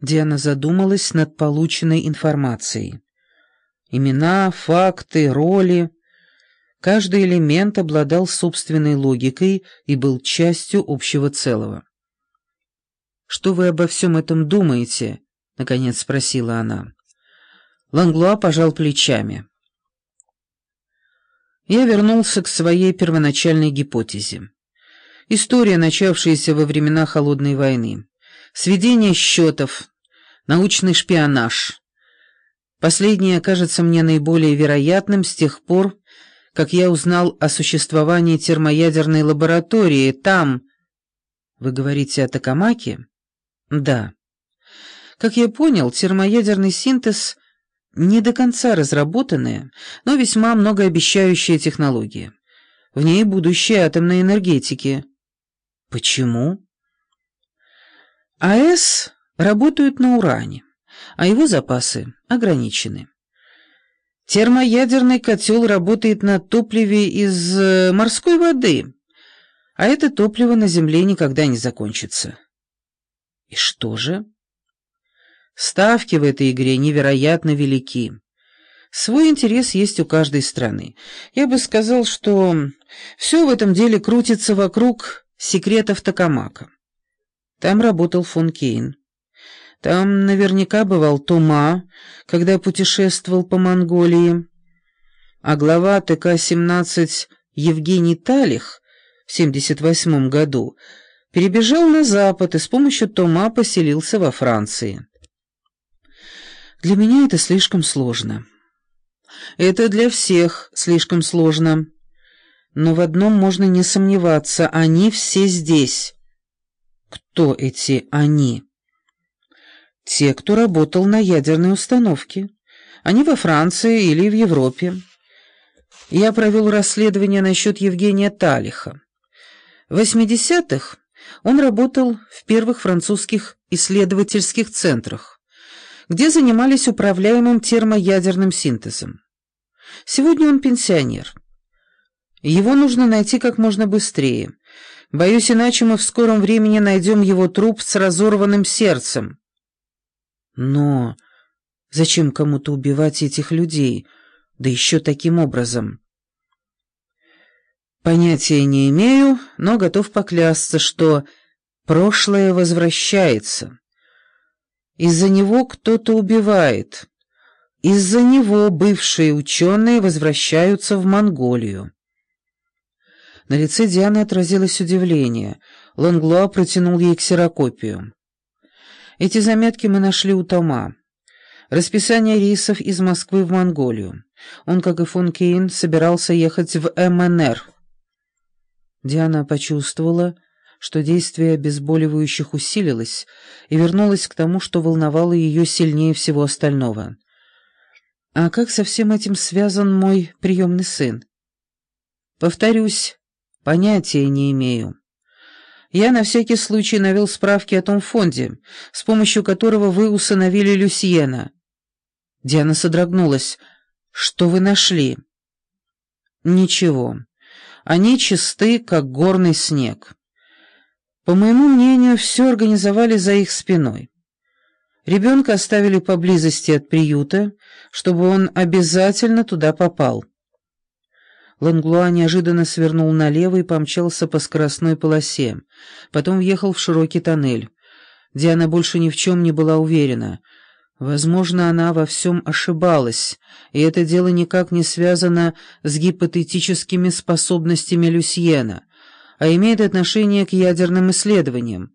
Диана задумалась над полученной информацией. Имена, факты, роли. Каждый элемент обладал собственной логикой и был частью общего целого. «Что вы обо всем этом думаете?» — наконец спросила она. Ланглуа пожал плечами. Я вернулся к своей первоначальной гипотезе. История, начавшаяся во времена Холодной войны. Сведение счетов, научный шпионаж. Последнее кажется мне наиболее вероятным с тех пор, как я узнал о существовании термоядерной лаборатории там... Вы говорите о Токамаке? Да. Как я понял, термоядерный синтез не до конца разработанная, но весьма многообещающая технология. В ней будущее атомной энергетики. Почему? АЭС работают на уране, а его запасы ограничены. Термоядерный котел работает на топливе из морской воды, а это топливо на Земле никогда не закончится. И что же? Ставки в этой игре невероятно велики. Свой интерес есть у каждой страны. Я бы сказал, что все в этом деле крутится вокруг секретов Токамака. Там работал фон Кейн. Там наверняка бывал Тома, когда путешествовал по Монголии. А глава ТК-17 Евгений Талих в 1978 году перебежал на запад и с помощью Тома поселился во Франции. Для меня это слишком сложно. Это для всех слишком сложно. Но в одном можно не сомневаться, они все здесь. Кто эти «они»? Те, кто работал на ядерной установке. Они во Франции или в Европе. Я провел расследование насчет Евгения Талиха. В 80-х он работал в первых французских исследовательских центрах, где занимались управляемым термоядерным синтезом. Сегодня он пенсионер. Его нужно найти как можно быстрее. Боюсь, иначе мы в скором времени найдем его труп с разорванным сердцем. Но зачем кому-то убивать этих людей, да еще таким образом? Понятия не имею, но готов поклясться, что прошлое возвращается. Из-за него кто-то убивает. Из-за него бывшие ученые возвращаются в Монголию. На лице Дианы отразилось удивление. Ланглуа протянул ей ксерокопию. Эти заметки мы нашли у Тома. Расписание рейсов из Москвы в Монголию. Он, как и фон Кейн, собирался ехать в МНР. Диана почувствовала, что действие обезболивающих усилилось, и вернулась к тому, что волновало ее сильнее всего остального. «А как со всем этим связан мой приемный сын?» «Повторюсь, понятия не имею. Я на всякий случай навел справки о том фонде, с помощью которого вы усыновили Люсьена». Диана содрогнулась. «Что вы нашли?» «Ничего. Они чисты, как горный снег. По моему мнению, все организовали за их спиной. Ребенка оставили поблизости от приюта, чтобы он обязательно туда попал». Ланглуа неожиданно свернул налево и помчался по скоростной полосе. Потом въехал в широкий тоннель. Диана больше ни в чем не была уверена. Возможно, она во всем ошибалась, и это дело никак не связано с гипотетическими способностями Люсьена, а имеет отношение к ядерным исследованиям.